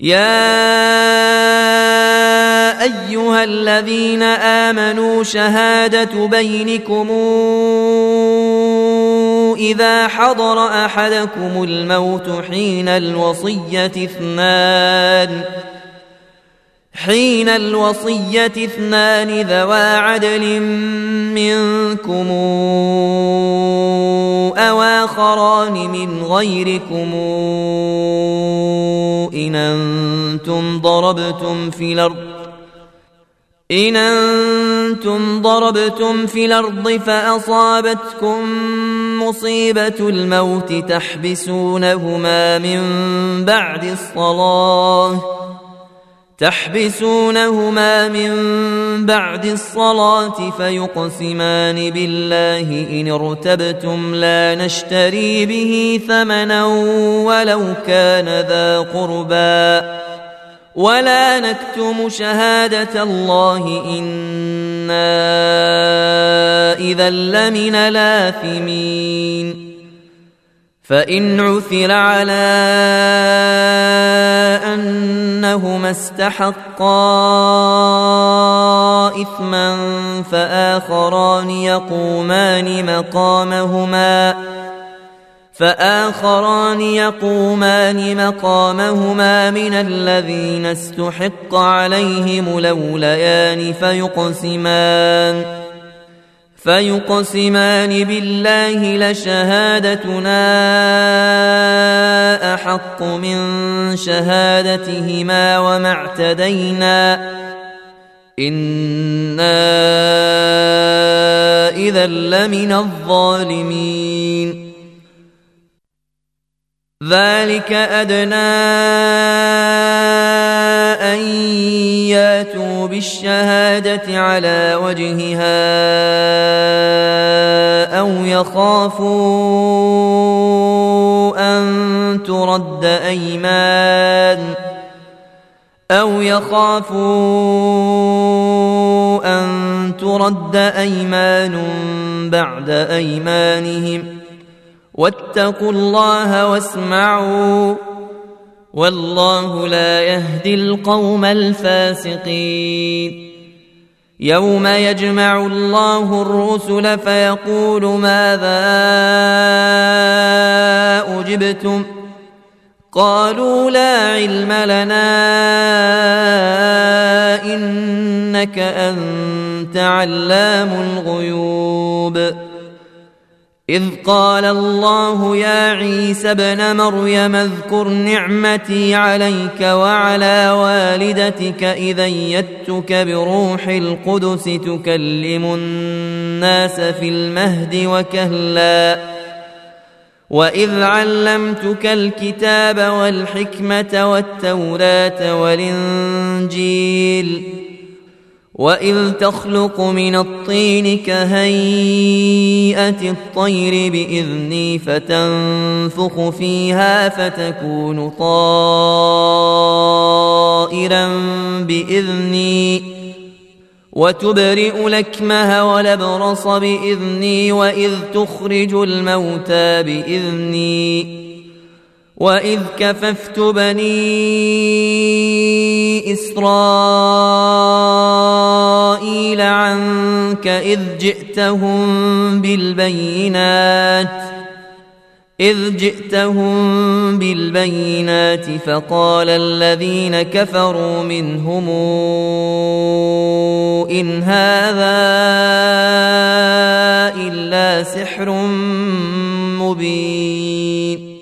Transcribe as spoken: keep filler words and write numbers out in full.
يا أيها الذين آمنوا شهادة بينكم إذا حضر أحدكم الموت حين الوصية اثنان حين الوصية اثنان ذوى عدل منكم أو آخران من غيركم إن أنتم ضربتم في الأرض إن أنتم ضربتم في الأرض فأصابتكم مصيبة الموت تحبسونهما من بعد الصلاة تحبسونهما من بعد الصلاة فيقسمان بالله إن ارتبتم لا نشتري به ثمنا ولو كان ذا قربى ولا نكتم شهادة الله إنا إذا لمن الآثمين فإن عثر على أنهما استحقا إثما فآخران يقومان مقامهما فآخران يقومان مقامهما من الذين استحق عليهم الأوليان فيقسمان فيقسمان بالله لشهادتنا أحق من شهادتهما وما اعتدينا إنا إذا لمن الظالمين ذلك أدنى أن ياتوا بالشهادة على وجهها أو يخافوا أن ترد أيمان أو يخافوا أن ترد أيمان بعد أيمانهم واتقوا الله واسمعوا والله لا يهدي القوم الفاسقين يوم يجمع الله الرسل فيقول ماذا أجبتم قالوا لا علم لنا إنك أنت علام الغيوب إذ قال الله يا عيسى ابن مريم اذكر نعمتي عليك وعلى والدتك إذ أيدتك بروح القدس تكلم الناس في المهد وكهلا وإذ علمتك الكتاب والحكمة والتوراة والإنجيل وإذ تخلق من الطين كهيئة الطير بإذني فتنفخ فيها فتكون طائرا بإذني وتبرئ الأكمه والأبرص بإذني وإذ تخرج الموتى بإذني وإذ كففت بني إسرائيل عنك إذ جئتهم بالبينات إذ جئتهم بالبينات فقال الذين كفروا منهم إن هذا إلا سحر مبين